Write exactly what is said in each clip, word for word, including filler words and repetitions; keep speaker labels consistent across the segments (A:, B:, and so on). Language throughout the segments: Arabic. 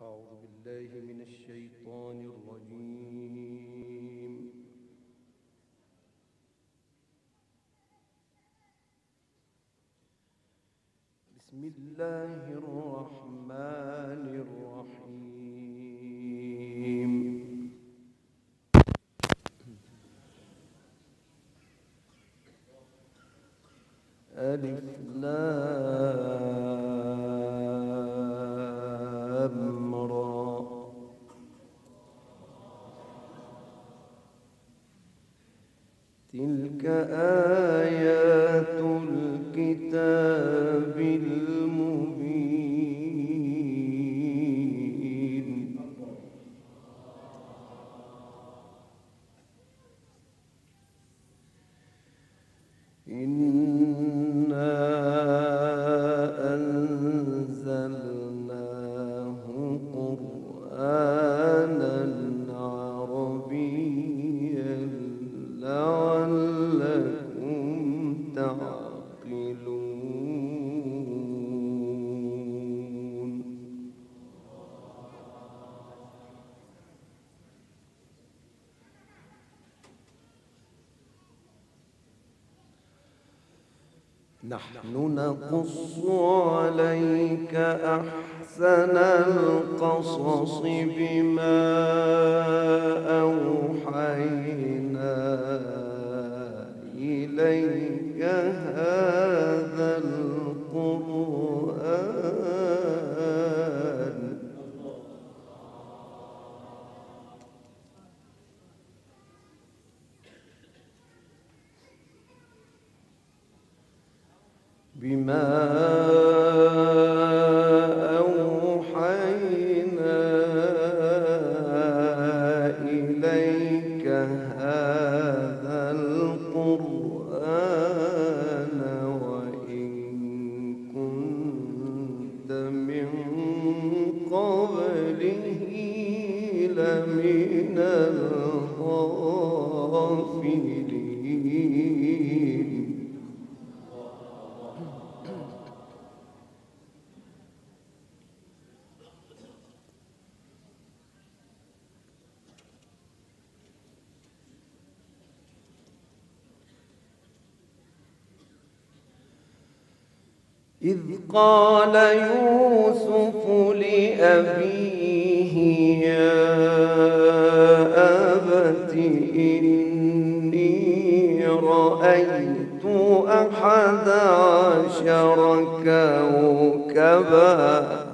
A: أعوذ بالله من الشيطان الرجيم. بسم الله الرحمن الرحيم. ألف لام را. تلك آيات الكتاب المبين. إنا أنزلناه قرآنا عربيا لعلكم تعقلون. نحن نقص عليك أحسن القصص بما أوحينا إليك هذا القرآن بما أوحينا إليك هذا القرآن وإن كنت من قبله لمن الغافلين. إذ قال يوسف لأبيه يا أبت إني رأيت أحد عشر كوكبا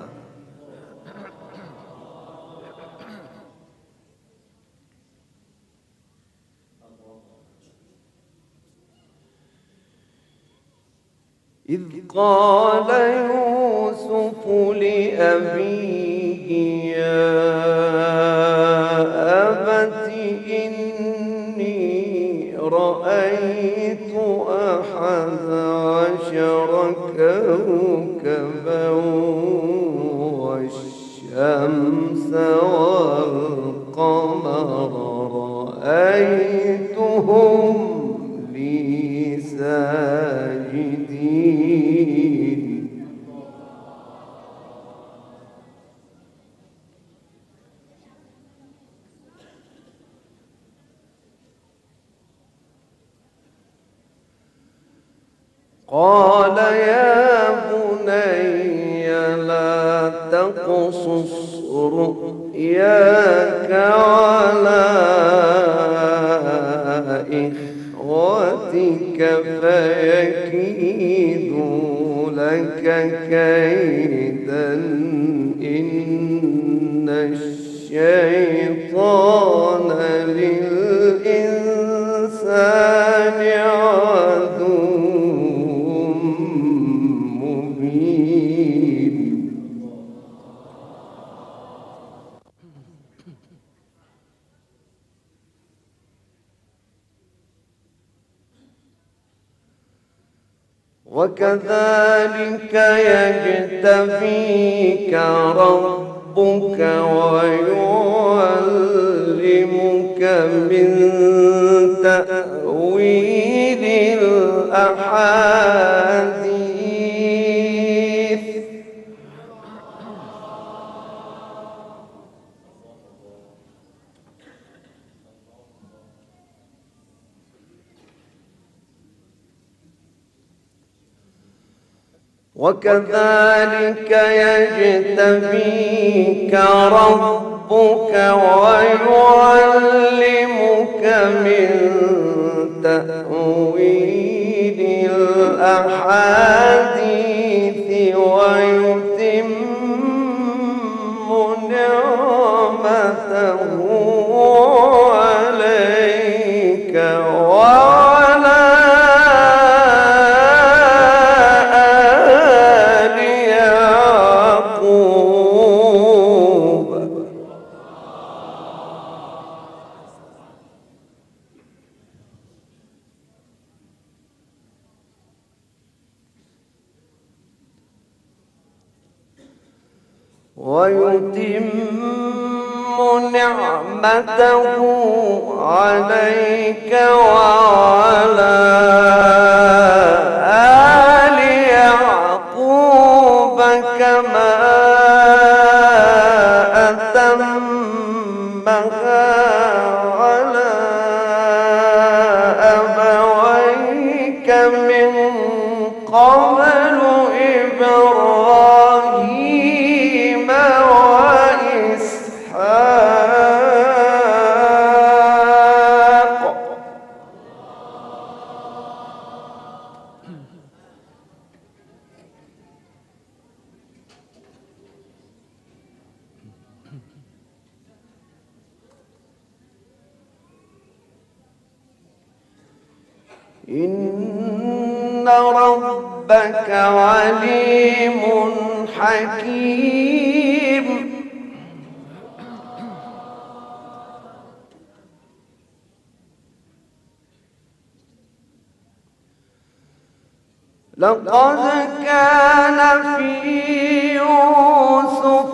A: إذ قال يوسف لأبيه يا أبت إني رأيت أحد عشر كوكبا والشمس والقمر رأيتهم لي ساجدين. قال يا بني لا تقصص رؤياك على إخوتك فيكيدوا لك كيدا إن الشيطان للإنسان عدو مبين. وكذلك يجتبيك ربك ويعلمك من تأويل الأحاديث وكذلك يجتبيك ربك ويعلمك من تأويل الأحاديث ويتم نعمته عليك وعلى آل يعقوب. ويتم نعمته عليك وعلى آل يعقوب كما أتمها على أبويك من قبل إبراهيم وإسحاق. إن ربك عليم حكيم. لقد كان في يوسف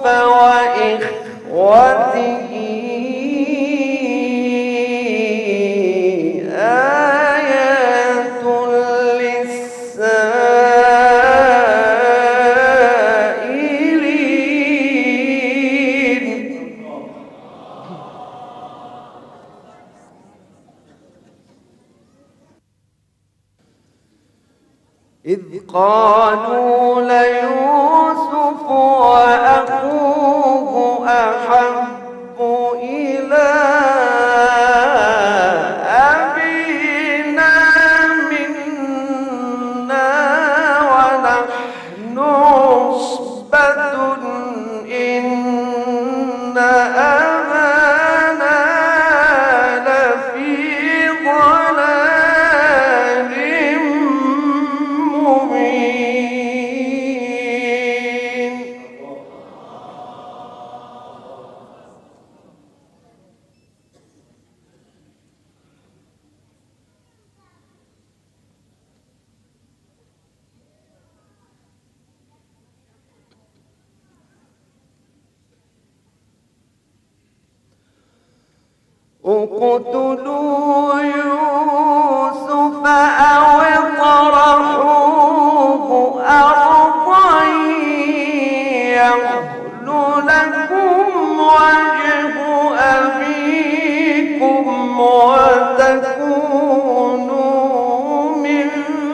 A: وإخوته آيات للسائلين. إذ قالوا ليوسف وأخوه أحب إلى أبينا منا ونحن عصبة إن أبانا لفي ضلال مبين. اقتلوا يوسف أو اطرحوه أرضا يخل لكم وجه أبيكم وتكونوا من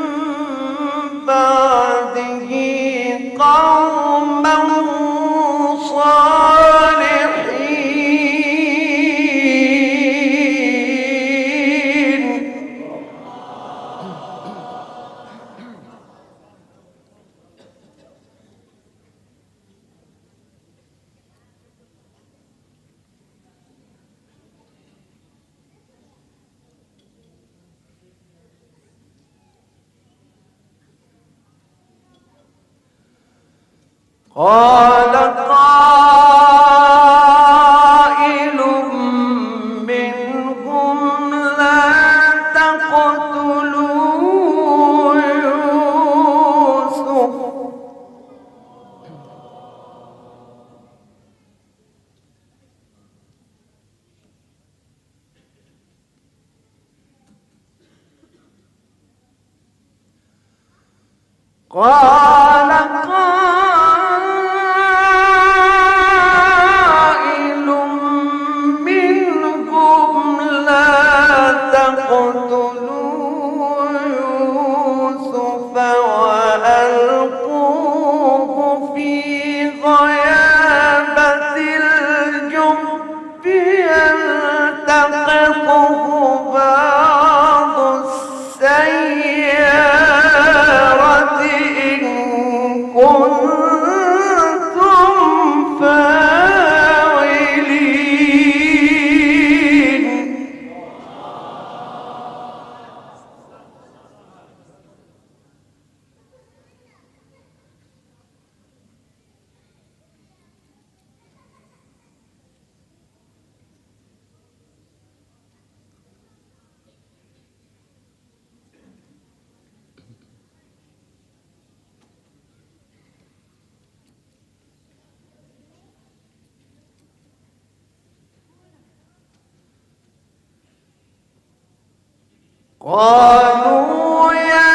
A: بعده قوما صالحين. قال قائل منهم لا تقتلوا يوسف قال قائل منهم لا تقتلوا يوسف وألقوا قالوا يا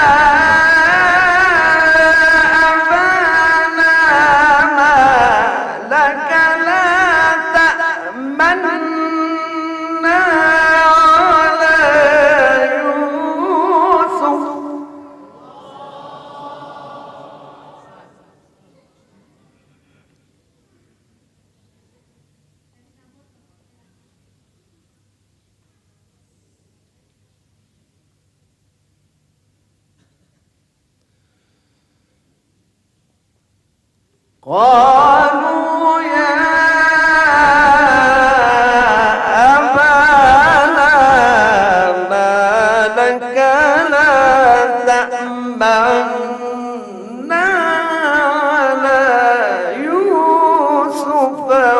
A: أبانا ما لك لا تأمنا على يوسف قالوا يا أبانا ما لك لا تأمنا على يوسف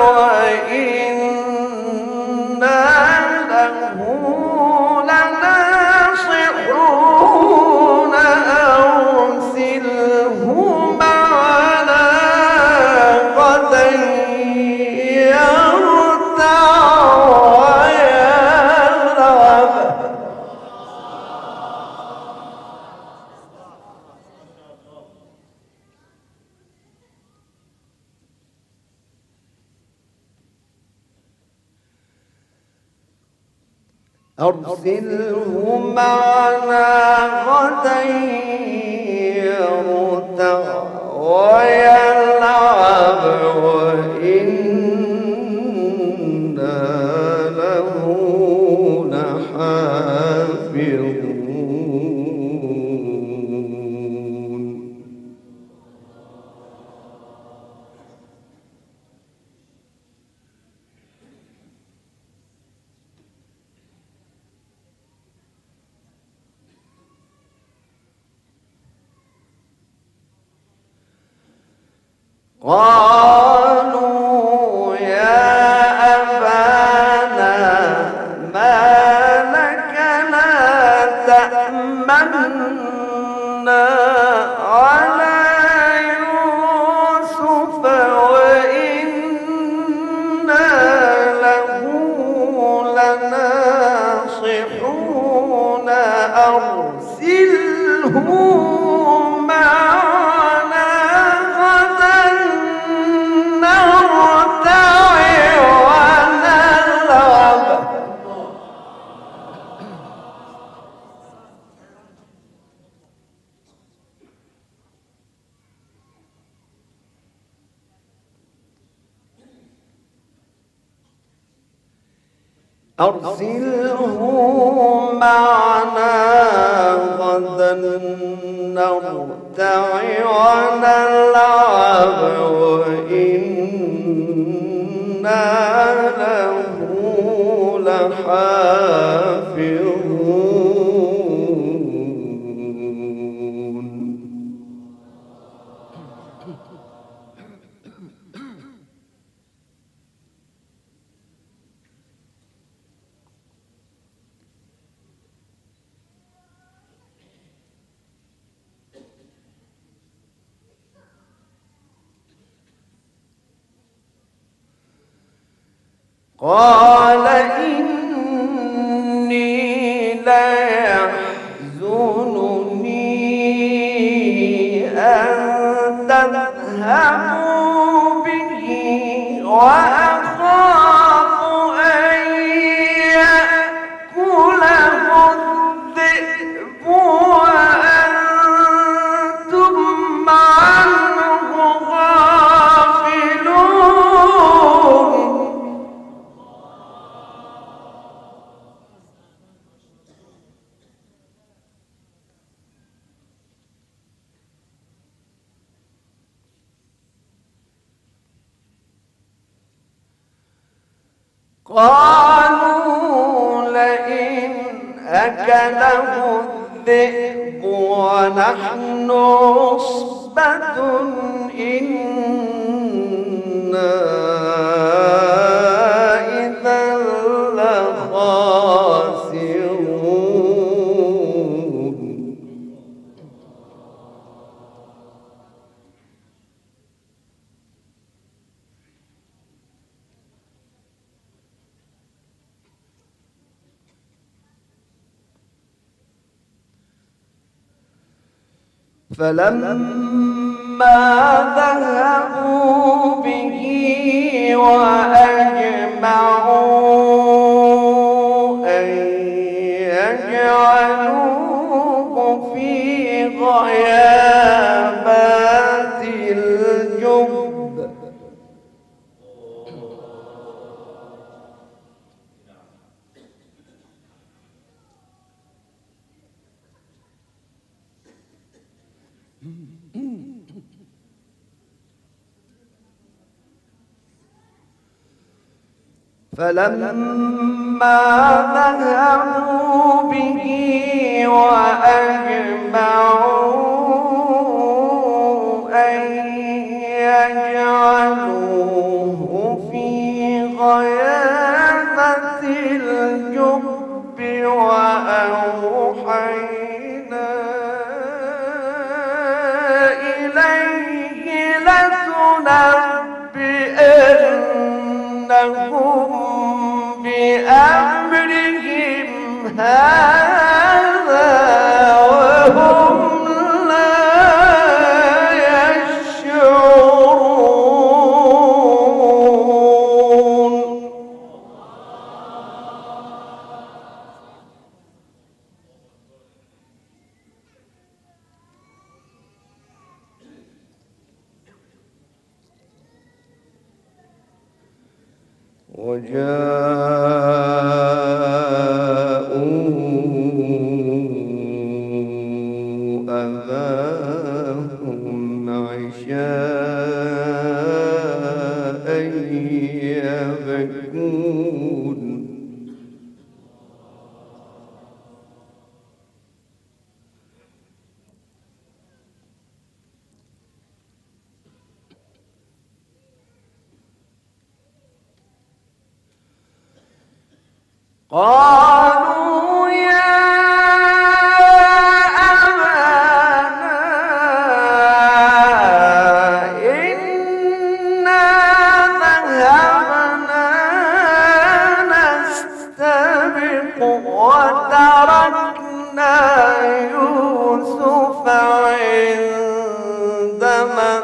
A: وإنا له لناصحون أرسله معنا غدا يرتع ويلعب. أرسله معنا غدا يرتع ويلعب وإنا له لحافظون. قالوا يا أبانا ما لك لا تأمنا على يوسف وإنا له لناصحون أرسله معنا غدا نرتع ونلعب. أرسله معنا غدا نرتع ونلعب وإنا له لحافظون. قال إني ليحزنني أن تذهبوا به وأخاف أن يأكله الذئب وأنتم عنه غافلون. قالوا لئن أكله الذئب ونحن عصبة إنا إذا لخاسرون. فلما ذهبوا به وأجمعوا أن يجعلوه في غيابات الجب فلما ذهبوا به وأجمعوا أن يجعلوه في غيابة الجب وأوحينا إليه لتنبئنهم بأمرهم هذا وهم لا يشعرون. وجاءوا أباهم عشاء يبكون قالوا يا أبانا إنا ذهبنا نستبق وتركنا يوسف عند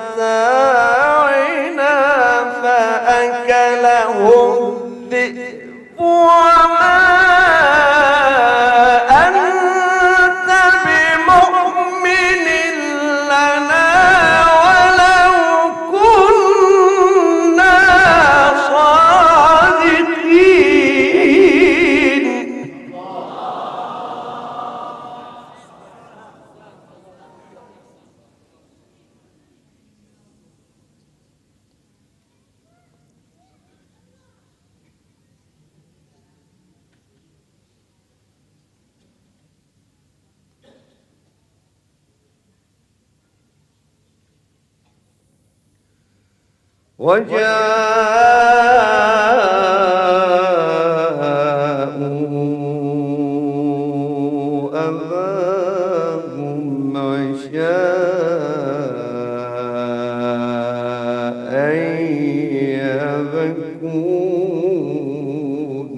A: متاعنا فأكله الذئب وما أنت بمؤمن لنا ولو كنا صادقين. وجاءوا أباهم عشاء يبكون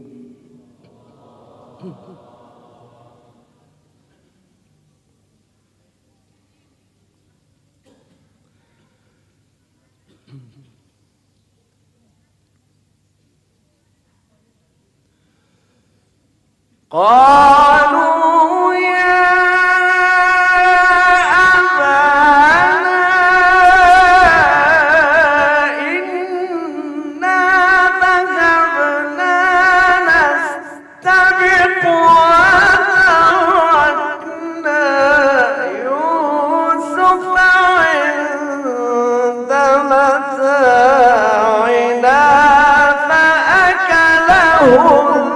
A: قالوا يا أبانا إنا ذهبنا نستبق وتركنا يوسف عند متاعنا فأكله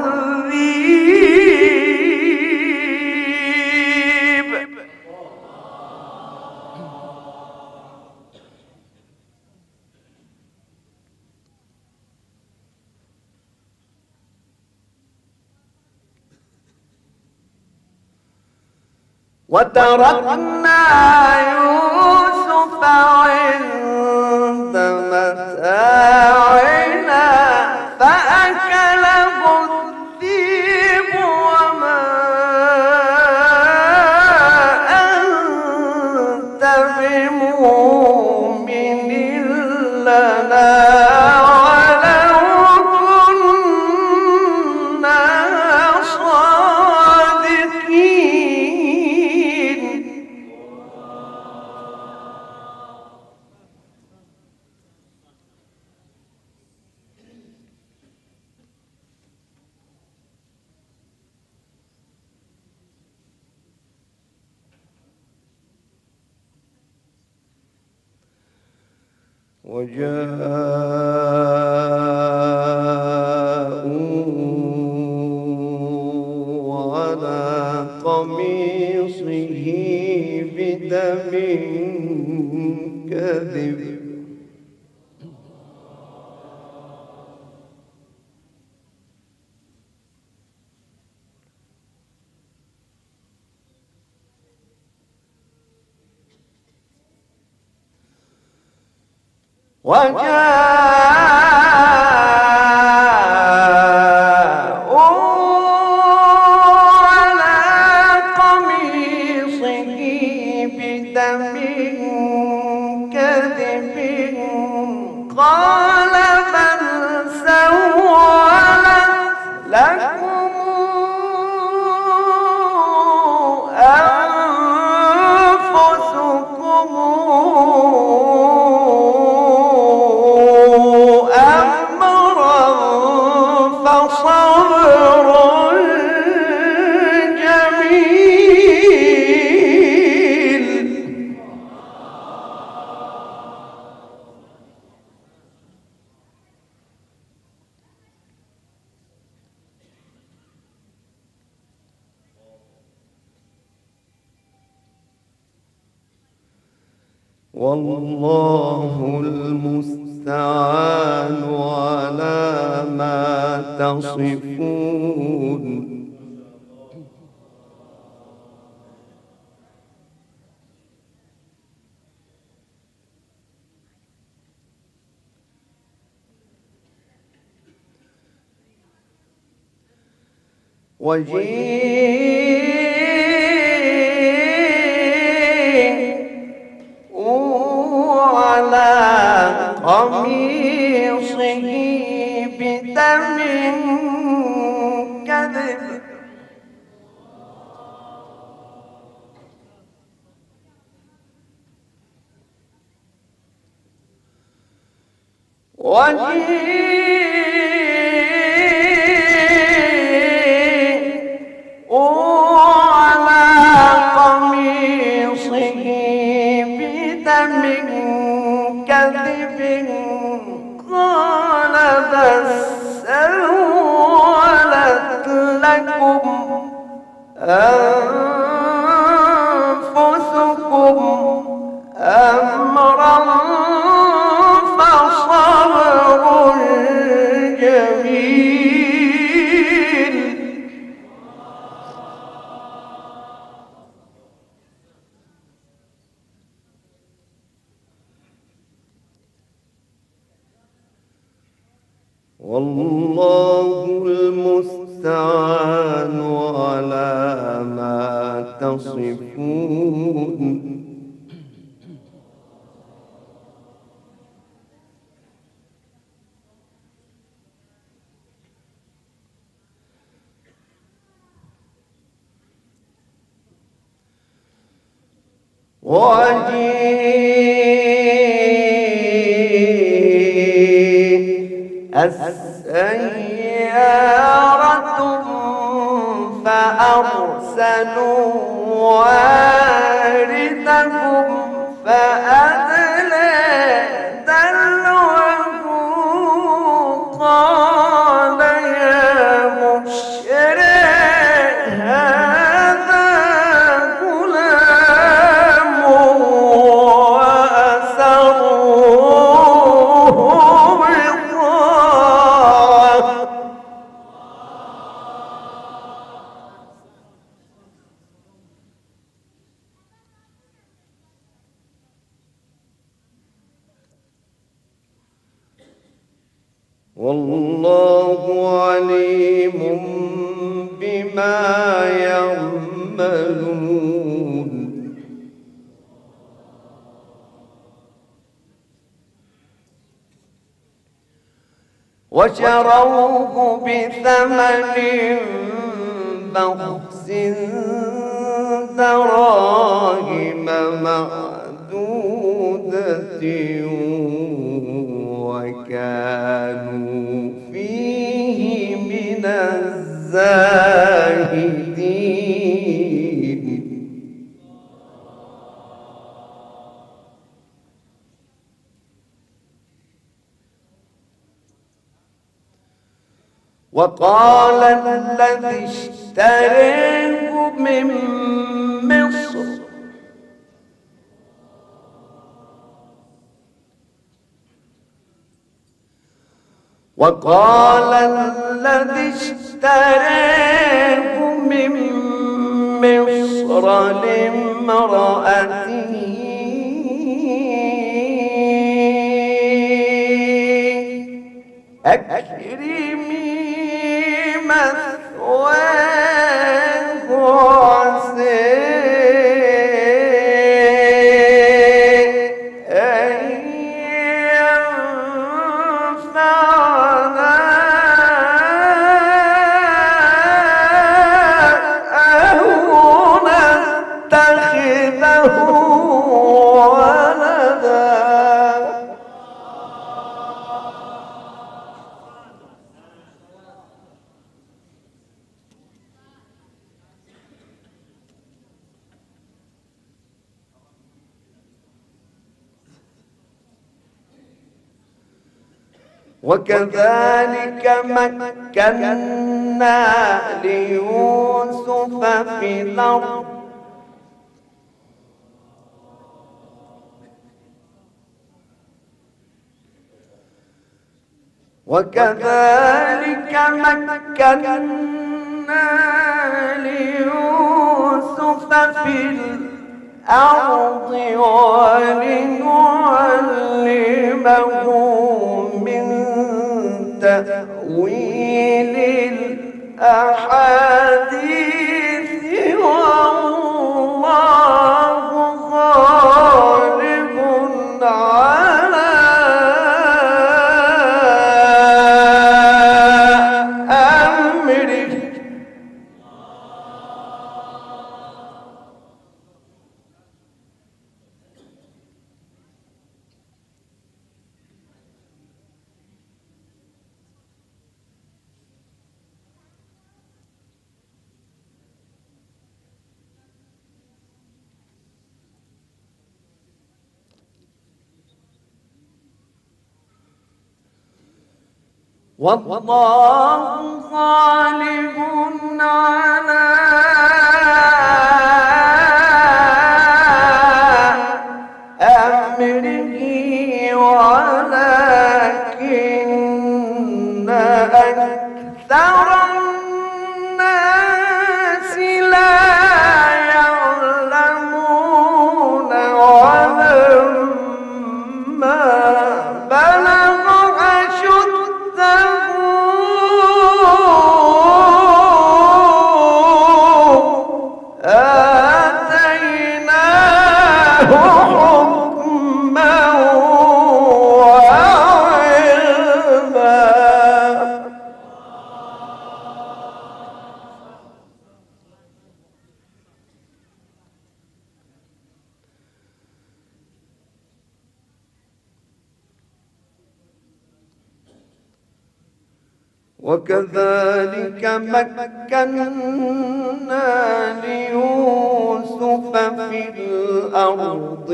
A: وتركنا يوسف عند متاعنا فأكله الذئب وما أنت وجاءوا على قميصه بدم كذب وجاءوا على قميصه بدم كذب قال بل سولت لكم أنفسكم والله المستعان على ما تصفون وجيء على قميصه بدم كذب وجيء على قميصه بدم كذب قال بل سولت لكم أنفسكم أمرا فصبر جميل والله المستعان على ما تصفون وجيء السيارة فأرسلوا واردهم فأدلى دلوه قال يا بشرى هذا غلام وأسروه بضاعة والله عليم بما يعملون وشروه بثمن بخس دراهم معدودة وكانوا فيه من الزاهدين. وقال الذي اشتريه من مصر وقال الذي اشتريه من مصر لامرأته أكرمي مثواه وعسى أن ينفعنا أو نتخذه ولدا. وكذلك مكنا ليوسف في الأرض وكذلك مكنا ليوسف في الأرض ولنعلمه من تأويل الأحاديث والله غالب على أمره. والله غالب على أمره ولكن أكثر الناس لا يعلمون. ولما بلغ وكذلك مكنا ليوسف في الأرض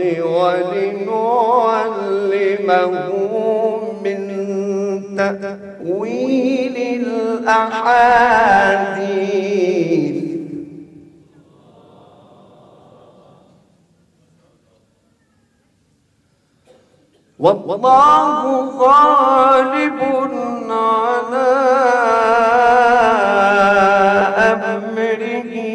A: ولنعلمه من تأويل الأحاديث والله غالب على أمره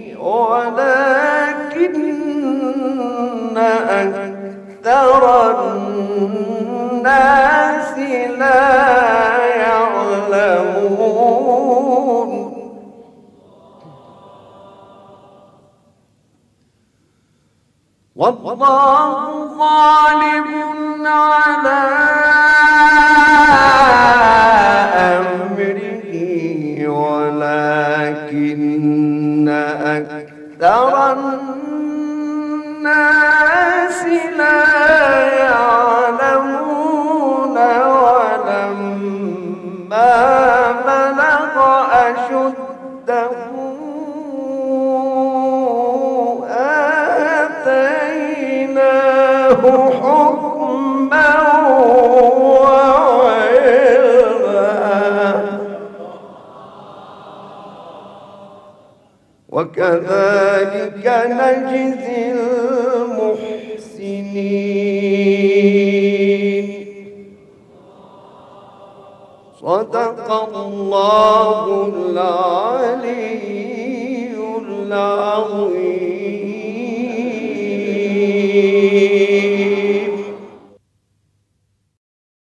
A: ولكن أكثر الناس لا يعلمون. والله غالب على وكذلك نجزي المحسنين. صدق الله العلي العظيم.